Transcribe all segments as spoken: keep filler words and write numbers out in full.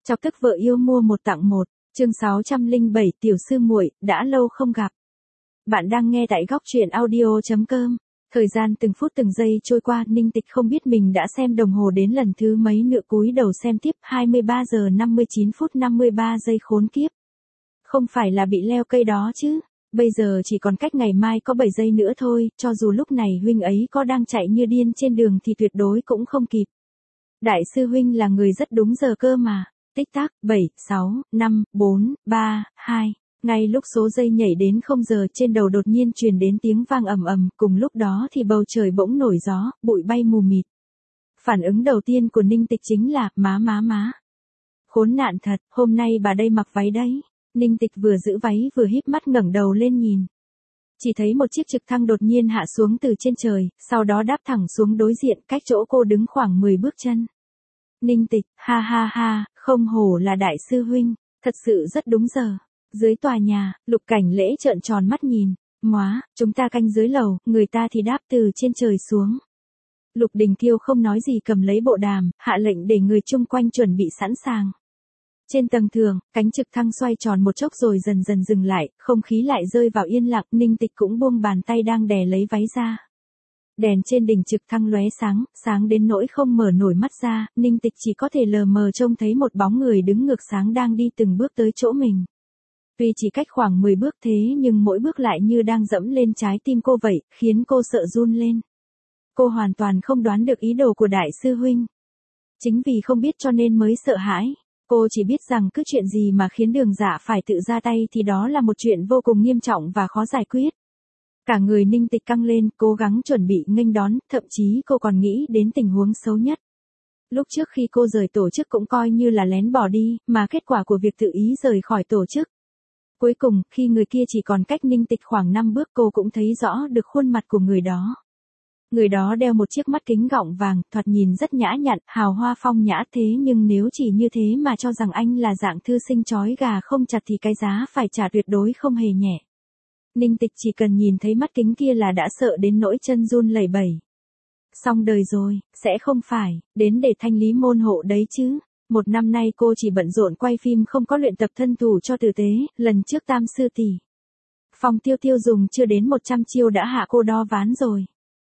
Chọc tức vợ yêu mua một tặng một, chương sáu trăm lẻ bảy tiểu sư muội, đã lâu không gặp. Bạn đang nghe tại góc truyện audio chấm com. Thời gian từng phút từng giây trôi qua, Ninh Tịch không biết mình đã xem đồng hồ đến lần thứ mấy nữa, cúi đầu xem tiếp, hai mươi ba giờ năm mươi chín phút năm mươi ba giây, khốn kiếp. Không phải là bị leo cây đó chứ, bây giờ chỉ còn cách ngày mai có bảy giây nữa thôi, cho dù lúc này huynh ấy có đang chạy như điên trên đường thì tuyệt đối cũng không kịp. Đại sư huynh là người rất đúng giờ cơ mà. Tích tắc, bảy, sáu, năm, bốn, ba, hai. Ngay lúc số giây nhảy đến không giờ, trên đầu đột nhiên truyền đến tiếng vang ầm ầm, cùng lúc đó thì bầu trời bỗng nổi gió, bụi bay mù mịt. Phản ứng đầu tiên của Ninh Tịch chính là, má má má. Khốn nạn thật, hôm nay bà đây mặc váy đấy. Ninh Tịch vừa giữ váy vừa híp mắt ngẩng đầu lên nhìn. Chỉ thấy một chiếc trực thăng đột nhiên hạ xuống từ trên trời, sau đó đáp thẳng xuống đối diện, cách chỗ cô đứng khoảng mười bước chân. Ninh Tịch, ha ha ha, không hổ là đại sư huynh, thật sự rất đúng giờ. Dưới tòa nhà, Lục Cảnh Lễ trợn tròn mắt nhìn, móa, chúng ta canh dưới lầu, người ta thì đáp từ trên trời xuống. Lục Đình Kiêu không nói gì, cầm lấy bộ đàm, hạ lệnh để người chung quanh chuẩn bị sẵn sàng. Trên tầng thường, cánh trực thăng xoay tròn một chốc rồi dần dần dừng lại, không khí lại rơi vào yên lặng, Ninh Tịch cũng buông bàn tay đang đè lấy váy ra. Đèn trên đỉnh trực thăng lóe sáng, sáng đến nỗi không mở nổi mắt ra, Ninh Tịch chỉ có thể lờ mờ trông thấy một bóng người đứng ngược sáng đang đi từng bước tới chỗ mình. Tuy chỉ cách khoảng mười bước thế nhưng mỗi bước lại như đang dẫm lên trái tim cô vậy, khiến cô sợ run lên. Cô hoàn toàn không đoán được ý đồ của đại sư huynh. Chính vì không biết cho nên mới sợ hãi. Cô chỉ biết rằng cứ chuyện gì mà khiến Đường Dạ phải tự ra tay thì đó là một chuyện vô cùng nghiêm trọng và khó giải quyết. Cả người Ninh Tịch căng lên, cố gắng chuẩn bị nghênh đón, thậm chí cô còn nghĩ đến tình huống xấu nhất. Lúc trước khi cô rời tổ chức cũng coi như là lén bỏ đi, mà kết quả của việc tự ý rời khỏi tổ chức. Cuối cùng, khi người kia chỉ còn cách Ninh Tịch khoảng năm bước, cô cũng thấy rõ được khuôn mặt của người đó. Người đó đeo một chiếc mắt kính gọng vàng, thoạt nhìn rất nhã nhặn, hào hoa phong nhã, thế nhưng nếu chỉ như thế mà cho rằng anh là dạng thư sinh trói gà không chặt thì cái giá phải trả tuyệt đối không hề nhẹ. Ninh Tịch chỉ cần nhìn thấy mắt kính kia là đã sợ đến nỗi chân run lẩy bẩy. Xong đời rồi, sẽ không phải, đến để thanh lý môn hộ đấy chứ. Một năm nay cô chỉ bận rộn quay phim, không có luyện tập thân thủ cho tử tế, lần trước Tam sư tỷ Phong Tiêu Tiêu dùng chưa đến một trăm chiêu đã hạ cô đo ván rồi.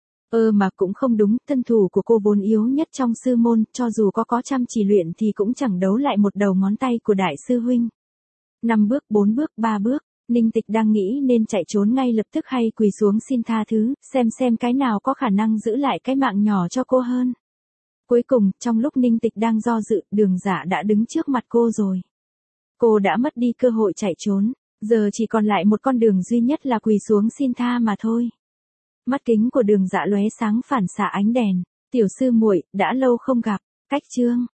Ơ mà cũng không đúng, thân thủ của cô vốn yếu nhất trong sư môn, cho dù có có chăm chỉ luyện thì cũng chẳng đấu lại một đầu ngón tay của đại sư huynh. Năm bước, bốn bước, ba bước. Ninh Tịch đang nghĩ nên chạy trốn ngay lập tức hay quỳ xuống xin tha thứ, xem xem cái nào có khả năng giữ lại cái mạng nhỏ cho cô hơn. Cuối cùng, trong lúc Ninh Tịch đang do dự, Đường Dạ đã đứng trước mặt cô rồi. Cô đã mất đi cơ hội chạy trốn, giờ chỉ còn lại một con đường duy nhất là quỳ xuống xin tha mà thôi. Mắt kính của Đường Dạ lóe sáng phản xạ ánh đèn, tiểu sư muội, đã lâu không gặp, cách chương.